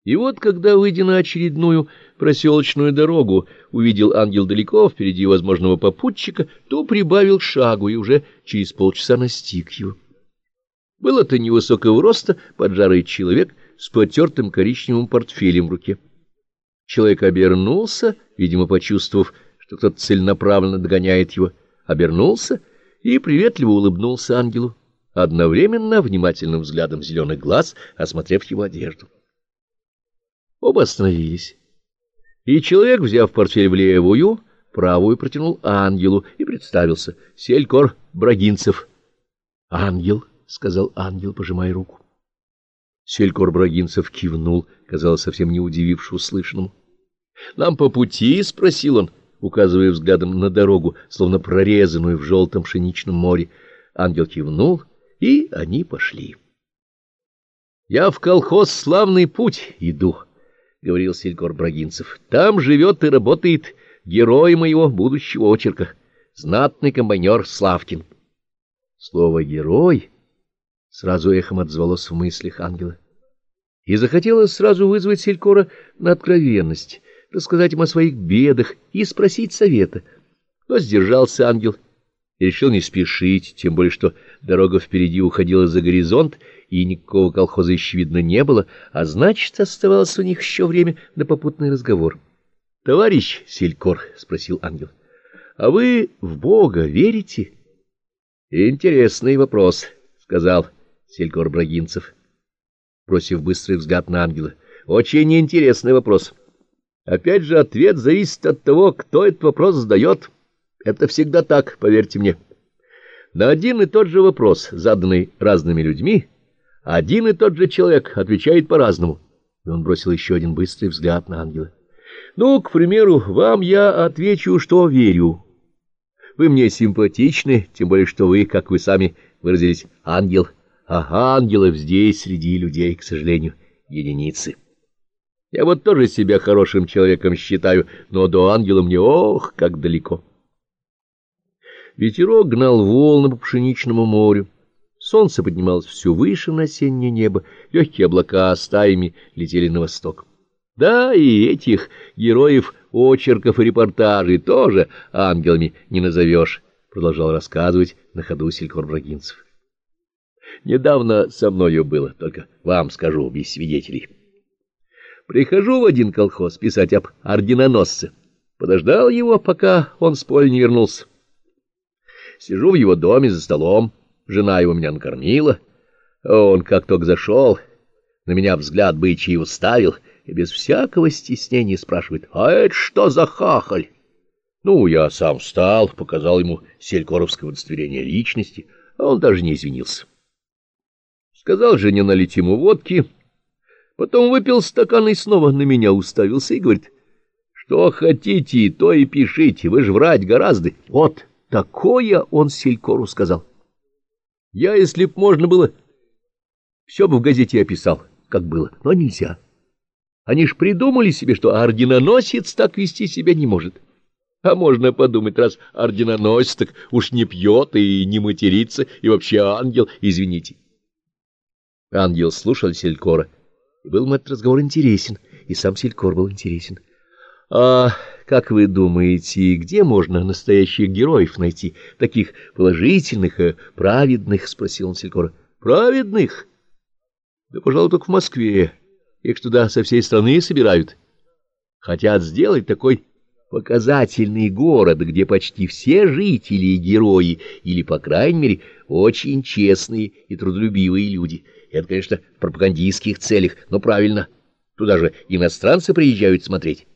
И вот, когда, выйдя на очередную проселочную дорогу, увидел ангел далеко впереди возможного попутчика, то прибавил шагу и уже через полчаса настиг его. Был это невысокого роста поджарый человек с потертым коричневым портфелем в руке. Человек обернулся, видимо, почувствовав, что кто-то целенаправленно догоняет его, обернулся и приветливо улыбнулся ангелу, одновременно внимательным взглядом зеленых глаз, осмотрев его одежду. Оба остановились, и человек, взяв портфель в левую, правую протянул ангелу и представился: Селькор Брагинцев. — Ангел, — сказал ангел, пожимая руку. Селькор Брагинцев кивнул, казалось, совсем не удивившись услышанному. — Нам по пути? — спросил он, указывая взглядом на дорогу, словно прорезанную в желтом пшеничном море. Ангел кивнул, и они пошли. — Я в колхоз «Славный путь» иду, — говорил Селькор Брагинцев. — Там живет и работает герой моего будущего очерка, знатный комбайнер Славкин. Слово «герой» сразу эхом отзвалось в мыслях ангела, и захотелось сразу вызвать Селькора на откровенность, рассказать ему о своих бедах и спросить совета. Но сдержался ангел и решил не спешить, тем более что дорога впереди уходила за горизонт, и никакого колхоза еще видно не было, а значит, оставалось у них еще время на попутный разговор. — Товарищ Селькор, — спросил ангел, — а вы в Бога верите? — Интересный вопрос, — сказал Селькор Брагинцев, бросив быстрый взгляд на ангела. — Очень интересный вопрос. Опять же, ответ зависит от того, кто этот вопрос задает. Это всегда так, поверьте мне. На один и тот же вопрос, заданный разными людьми, один и тот же человек отвечает по-разному. И он бросил еще один быстрый взгляд на ангела. Ну, к примеру, вам я отвечу, что верю. Вы мне симпатичны, тем более, что вы, как вы сами выразились, ангел. А ангелов здесь, среди людей, к сожалению, единицы. Я вот тоже себя хорошим человеком считаю, но до ангела мне, ох, как далеко. Ветерок гнал волны по пшеничному морю. Солнце поднималось все выше на осеннее небо, легкие облака стаями летели на восток. Да, и этих героев очерков и репортажей тоже ангелами не назовешь, продолжал рассказывать на ходу Селькор Брагинцев. Недавно со мною было, только вам скажу, без свидетелей. Прихожу в один колхоз писать об орденоносце. Подождал его, пока он с поля не вернулся. Сижу в его доме за столом, жена его меня накормила. Он, как только зашел, на меня взгляд бычий уставил и без всякого стеснения спрашивает: «А это что за хахаль?» Ну, я сам встал, показал ему селькоровское удостоверение личности, а он даже не извинился. Сказал жене налить ему водки, потом выпил стакан и снова на меня уставился и говорит: «Что хотите, то и пишите, вы же врать гораздо». Вот такое он Селькору сказал. Я, если б можно было, все бы в газете описал, как было, но нельзя. Они ж придумали себе, что орденоносец так вести себя не может. А можно подумать, раз орденоносец, так уж не пьет и не матерится, и вообще ангел, извините. Ангел слушал Селькора, и был ему этот разговор интересен, и сам Селькор был интересен. — А как вы думаете, где можно настоящих героев найти, таких положительных и праведных? — спросил он Селькора. — Праведных? Да, пожалуй, только в Москве. Их туда со всей страны собирают. Хотят сделать такой показательный город, где почти все жители — герои, или, по крайней мере, очень честные и трудолюбивые люди. Это, конечно, в пропагандистских целях, но правильно. Туда же иностранцы приезжают смотреть.